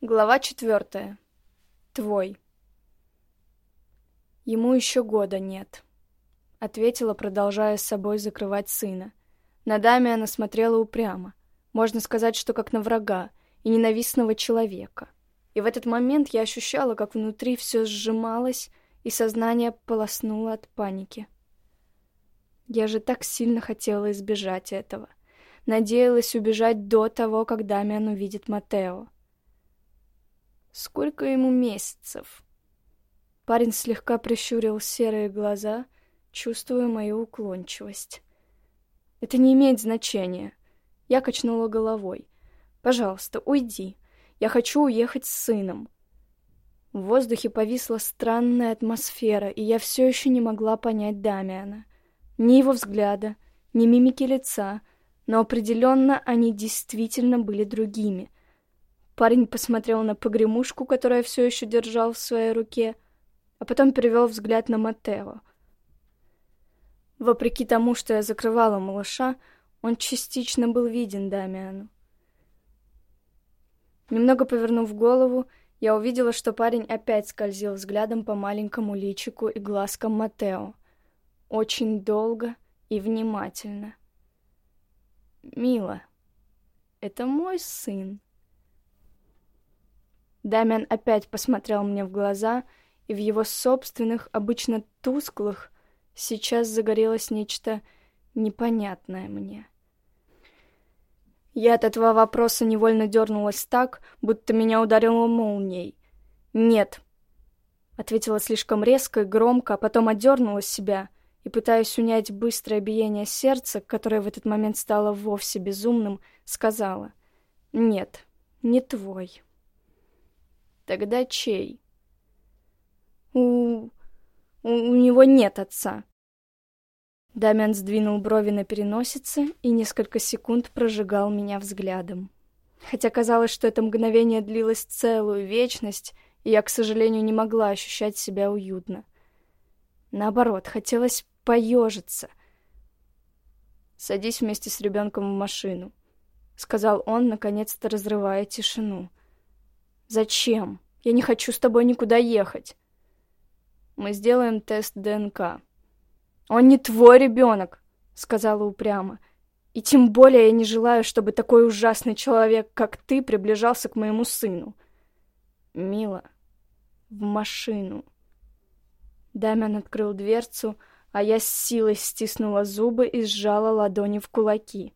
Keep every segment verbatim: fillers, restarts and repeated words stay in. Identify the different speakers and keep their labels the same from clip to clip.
Speaker 1: Глава четвертая. Твой. Ему еще года нет, ответила, продолжая с собой закрывать сына. На Дамиана смотрела упрямо, можно сказать, что как на врага и ненавистного человека. И в этот момент я ощущала, как внутри все сжималось, и сознание полоснуло от паники. Я же так сильно хотела избежать этого. Надеялась убежать до того, как Дамиан увидит Матео. Сколько ему месяцев? Парень слегка прищурил серые глаза, чувствуя мою уклончивость. Это не имеет значения. Я качнула головой. Пожалуйста, уйди. Я хочу уехать с сыном. В воздухе повисла странная атмосфера, и я все еще не могла понять Дамиана. Ни его взгляда, ни мимики лица, но определенно они действительно были другими. Парень посмотрел на погремушку, которую все еще держал в своей руке, а потом перевел взгляд на Матео. Вопреки тому, что я закрывала малыша, он частично был виден Дамиану. Немного повернув голову, я увидела, что парень опять скользил взглядом по маленькому личику и глазкам Матео. Очень долго и внимательно. «Мила, это мой сын». Дамиан опять посмотрел мне в глаза, и в его собственных, обычно тусклых, сейчас загорелось нечто непонятное мне. Я от этого вопроса невольно дернулась так, будто меня ударило молнией. «Нет», — ответила слишком резко и громко, а потом отдернула себя и, пытаясь унять быстрое биение сердца, которое в этот момент стало вовсе безумным, сказала: «Нет, не твой». «Тогда чей?» «У... у, у него нет отца». Дамиан сдвинул брови на переносице и несколько секунд прожигал меня взглядом. Хотя казалось, что это мгновение длилось целую вечность, и я, к сожалению, не могла ощущать себя уютно. Наоборот, хотелось поежиться. «Садись вместе с ребенком в машину», — сказал он, наконец-то разрывая тишину. «Зачем? Я не хочу с тобой никуда ехать». «Мы сделаем тест ДНК». «Он не твой ребенок», — сказала упрямо. «И тем более я не желаю, чтобы такой ужасный человек, как ты, приближался к моему сыну». «Мила, в машину». Дамиан открыл дверцу, а я с силой стиснула зубы и сжала ладони в кулаки.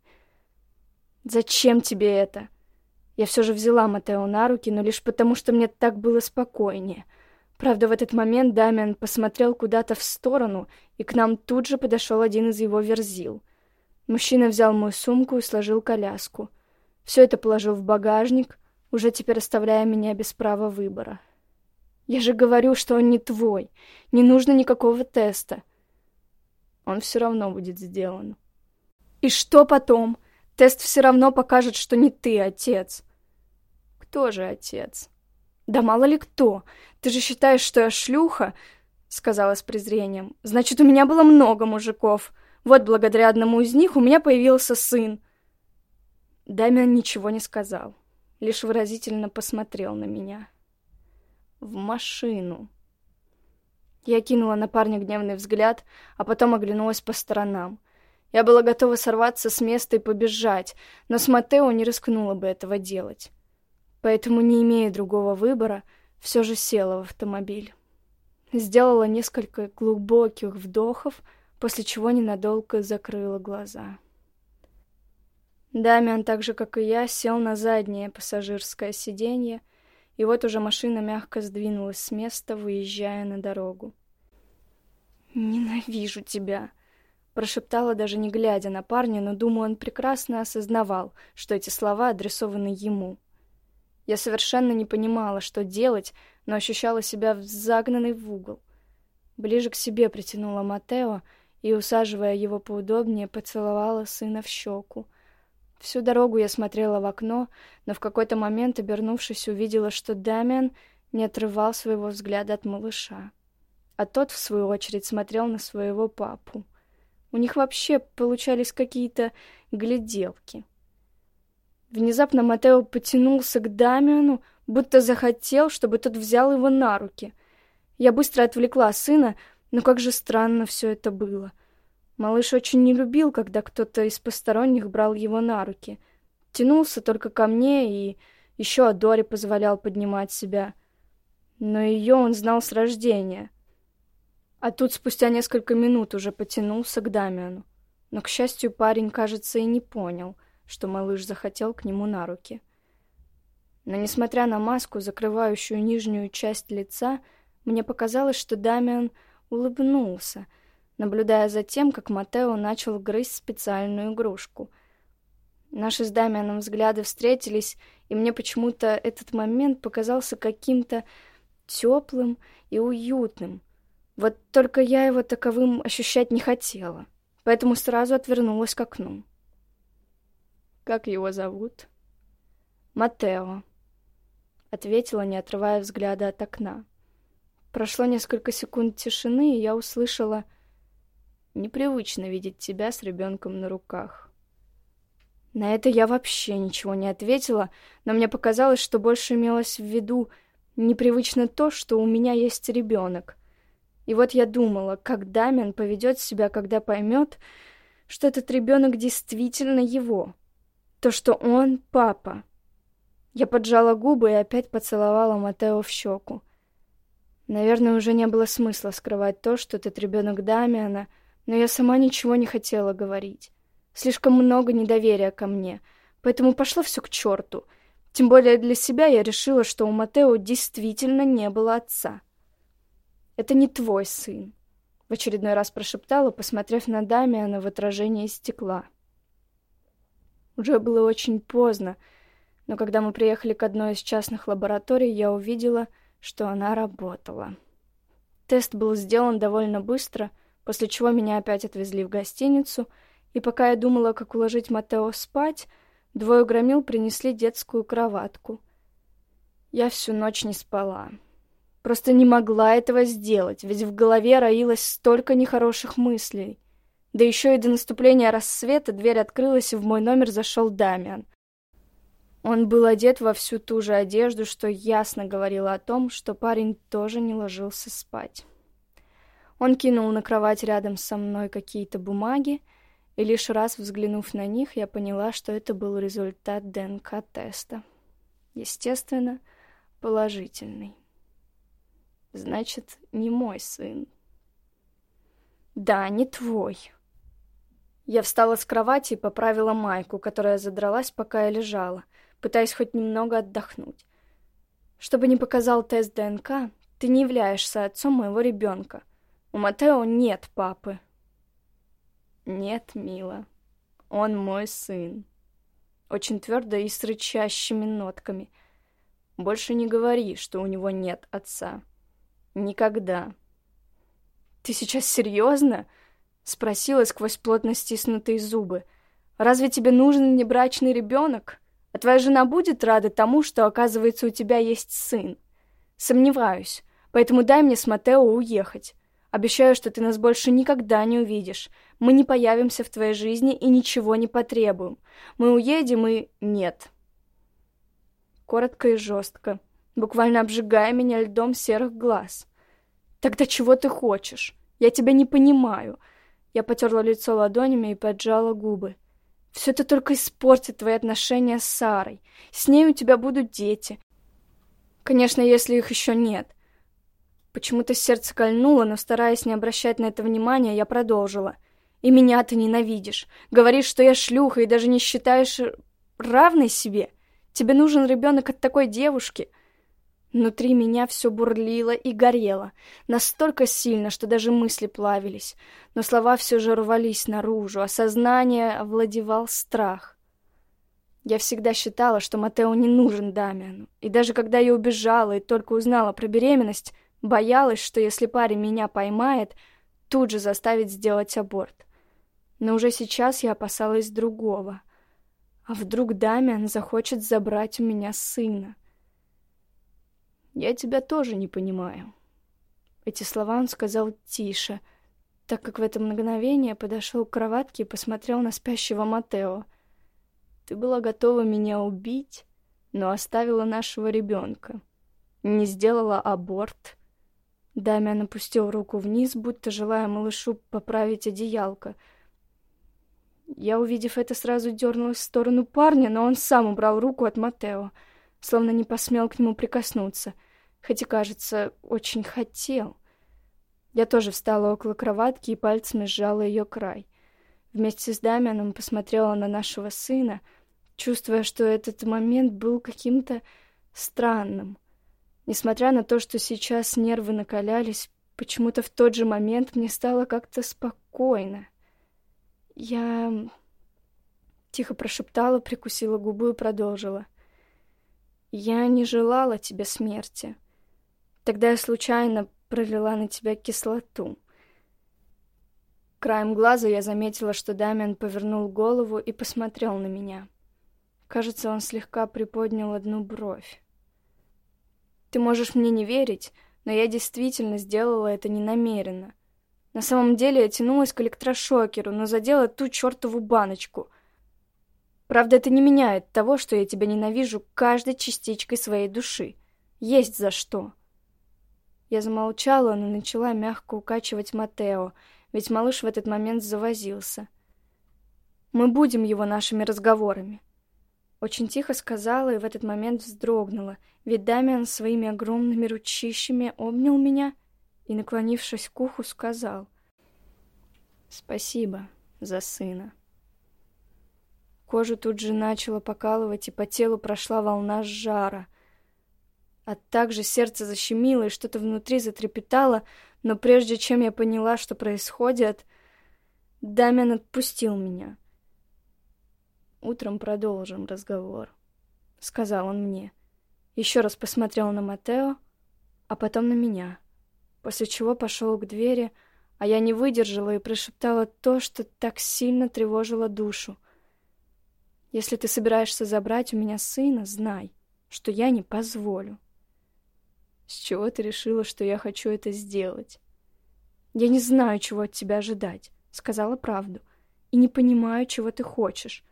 Speaker 1: «Зачем тебе это?» Я все же взяла Матео на руки, но лишь потому, что мне так было спокойнее. Правда, в этот момент Дамиан посмотрел куда-то в сторону, и к нам тут же подошел один из его верзил. Мужчина взял мою сумку и сложил коляску. Все это положил в багажник, уже теперь оставляя меня без права выбора. «Я же говорю, что он не твой. Не нужно никакого теста». «Он все равно будет сделан». «И что потом? Тест все равно покажет, что не ты отец». «Кто же отец?» «Да мало ли кто. Ты же считаешь, что я шлюха?» — сказала с презрением. «Значит, у меня было много мужиков. Вот благодаря одному из них у меня появился сын». Дамиан ничего не сказал, лишь выразительно посмотрел на меня. «В машину». Я кинула на парня гневный взгляд, а потом оглянулась по сторонам. Я была готова сорваться с места и побежать, но с Матео не рискнула бы этого делать. Поэтому, не имея другого выбора, все же села в автомобиль. Сделала несколько глубоких вдохов, после чего ненадолго закрыла глаза. Дамиан, так же как и я, сел на заднее пассажирское сиденье, и вот уже машина мягко сдвинулась с места, выезжая на дорогу. «Ненавижу тебя», — прошептала, даже не глядя на парня, но, думаю, он прекрасно осознавал, что эти слова адресованы ему. Я совершенно не понимала, что делать, но ощущала себя загнанной в угол. Ближе к себе притянула Матео и, усаживая его поудобнее, поцеловала сына в щеку. Всю дорогу я смотрела в окно, но в какой-то момент, обернувшись, увидела, что Дамиан не отрывал своего взгляда от малыша. А тот, в свою очередь, смотрел на своего папу. У них вообще получались какие-то гляделки. Внезапно Матео потянулся к Дамиану, будто захотел, чтобы тот взял его на руки. Я быстро отвлекла сына, но как же странно все это было. Малыш очень не любил, когда кто-то из посторонних брал его на руки. Тянулся только ко мне и еще Адоре позволял поднимать себя. Но ее он знал с рождения. А тут спустя несколько минут уже потянулся к Дамиану. Но, к счастью, парень, кажется, и не понял, что малыш захотел к нему на руки. Но, несмотря на маску, закрывающую нижнюю часть лица, мне показалось, что Дамиан улыбнулся, наблюдая за тем, как Матео начал грызть специальную игрушку. Наши с Дамианом взгляды встретились, и мне почему-то этот момент показался каким-то теплым и уютным. Вот только я его таковым ощущать не хотела, поэтому сразу отвернулась к окну. «Как его зовут?» «Матео», — ответила, не отрывая взгляда от окна. Прошло несколько секунд тишины, и я услышала: «Непривычно видеть тебя с ребенком на руках». На это я вообще ничего не ответила, но мне показалось, что больше имелось в виду непривычно то, что у меня есть ребенок. И вот я думала, как Дамиан поведет себя, когда поймет, что этот ребенок действительно его, то, что он папа. Я поджала губы и опять поцеловала Матео в щеку. Наверное, уже не было смысла скрывать то, что этот ребенок Дамиана, но я сама ничего не хотела говорить. Слишком много недоверия ко мне, поэтому пошло все к черту. Тем более для себя я решила, что у Матео действительно не было отца. «Это не твой сын», — в очередной раз прошептала, посмотрев на Дамиана в отражении стекла. Уже было очень поздно, но когда мы приехали к одной из частных лабораторий, я увидела, что она работала. Тест был сделан довольно быстро, после чего меня опять отвезли в гостиницу, и пока я думала, как уложить Матео спать, двое громил принесли детскую кроватку. Я всю ночь не спала. Просто не могла этого сделать, ведь в голове роилось столько нехороших мыслей. Да еще и до наступления рассвета дверь открылась, и в мой номер зашел Дамиан. Он был одет во всю ту же одежду, что ясно говорило о том, что парень тоже не ложился спать. Он кинул на кровать рядом со мной какие-то бумаги, и лишь раз взглянув на них, я поняла, что это был результат ДНК-теста. Естественно, положительный. Значит, не мой сын. Да, не твой. Я встала с кровати и поправила майку, которая задралась, пока я лежала, пытаясь хоть немного отдохнуть. Чтобы не показал тест ДНК, ты не являешься отцом моего ребенка. У Матео нет папы. Нет, мила, он мой сын. Очень твердо и с рычащими нотками. Больше не говори, что у него нет отца. Никогда. Ты сейчас серьезно? Спросила сквозь плотно стиснутые зубы. Разве тебе нужен внебрачный ребенок? А твоя жена будет рада тому, что, оказывается, у тебя есть сын? Сомневаюсь, поэтому дай мне с Матео уехать. Обещаю, что ты нас больше никогда не увидишь. Мы не появимся в твоей жизни и ничего не потребуем. Мы уедем и... нет. Коротко и жестко, буквально обжигая меня льдом серых глаз. Тогда чего ты хочешь? Я тебя не понимаю. Я потерла лицо ладонями и поджала губы. Все это только испортит твои отношения с Сарой. С ней у тебя будут дети. Конечно, если их еще нет. Почему-то сердце кольнуло, но, стараясь не обращать на это внимания, я продолжила. И меня ты ненавидишь. Говоришь, что я шлюха, и даже не считаешь равной себе. Тебе нужен ребенок от такой девушки. Внутри меня все бурлило и горело. Настолько сильно, что даже мысли плавились. Но слова все же рвались наружу, а сознание овладевал страх. Я всегда считала, что Матео не нужен Дамиану. И даже когда я убежала и только узнала про беременность, боялась, что если парень меня поймает, тут же заставит сделать аборт. Но уже сейчас я опасалась другого. А вдруг Дамиан захочет забрать у меня сына? «Я тебя тоже не понимаю». Эти слова он сказал тише, так как в это мгновение подошел к кроватке и посмотрел на спящего Матео. Ты была готова меня убить, но оставила нашего ребенка. Не сделала аборт. Дамиан опустил руку вниз, будто желая малышу поправить одеялко. Я, увидев это, сразу дернулась в сторону парня, но он сам убрал руку от Матео, словно не посмел к нему прикоснуться, хотя, кажется, очень хотел. Я тоже встала около кроватки и пальцами сжала ее край. Вместе с Дамианом посмотрела на нашего сына, чувствуя, что этот момент был каким-то странным. Несмотря на то, что сейчас нервы накалялись, почему-то в тот же момент мне стало как-то спокойно. Я тихо прошептала, прикусила губу и продолжила. Я не желала тебе смерти. Тогда я случайно пролила на тебя кислоту. Краем глаза я заметила, что Дамиан повернул голову и посмотрел на меня. Кажется, он слегка приподнял одну бровь. Ты можешь мне не верить, но я действительно сделала это ненамеренно. На самом деле я тянулась к электрошокеру, но задела ту чертову баночку. Правда, это не меняет того, что я тебя ненавижу каждой частичкой своей души. Есть за что. Я замолчала, но начала мягко укачивать Матео, ведь малыш в этот момент завозился. Мы будем его нашими разговорами. Очень тихо сказала и в этот момент вздрогнула, ведь Дамиан своими огромными ручищами обнял меня и, наклонившись к уху, сказал: «Спасибо за сына». Кожу тут же начало покалывать, и по телу прошла волна жара. А также сердце защемило, и что-то внутри затрепетало, но прежде чем я поняла, что происходит, Дамиан отпустил меня. «Утром продолжим разговор», — сказал он мне. Еще раз посмотрел на Матео, а потом на меня, после чего пошел к двери, а я не выдержала и прошептала то, что так сильно тревожило душу. «Если ты собираешься забрать у меня сына, знай, что я не позволю». «С чего ты решила, что я хочу это сделать?» «Я не знаю, чего от тебя ожидать», — сказала правду, «и не понимаю, чего ты хочешь».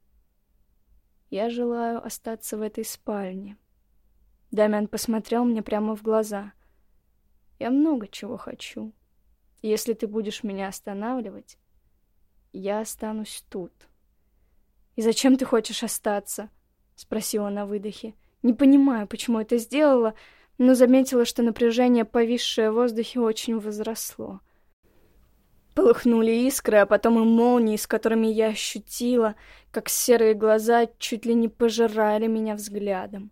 Speaker 1: «Я желаю остаться в этой спальне». Дамиан посмотрел мне прямо в глаза. «Я много чего хочу. Если ты будешь меня останавливать, я останусь тут». «И зачем ты хочешь остаться?» — спросила на выдохе. «Не понимаю, почему это сделала, но заметила, что напряжение, повисшее в воздухе, очень возросло. Полыхнули искры, а потом и молнии, с которыми я ощутила, как серые глаза чуть ли не пожирали меня взглядом.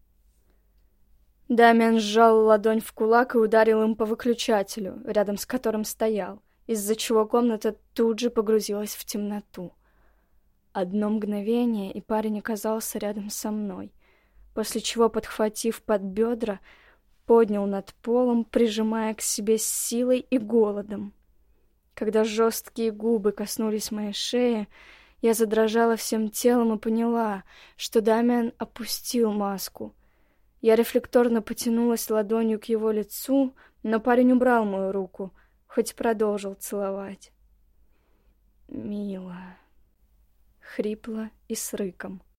Speaker 1: Дамиан сжал ладонь в кулак и ударил им по выключателю, рядом с которым стоял, из-за чего комната тут же погрузилась в темноту. Одно мгновение, и парень оказался рядом со мной, после чего, подхватив под бедра, поднял над полом, прижимая к себе с силой и голодом. Когда жесткие губы коснулись моей шеи, я задрожала всем телом и поняла, что Дамиан опустил маску. Я рефлекторно потянулась ладонью к его лицу, но парень убрал мою руку, хоть продолжил целовать. «Мила», хрипло и с рыком.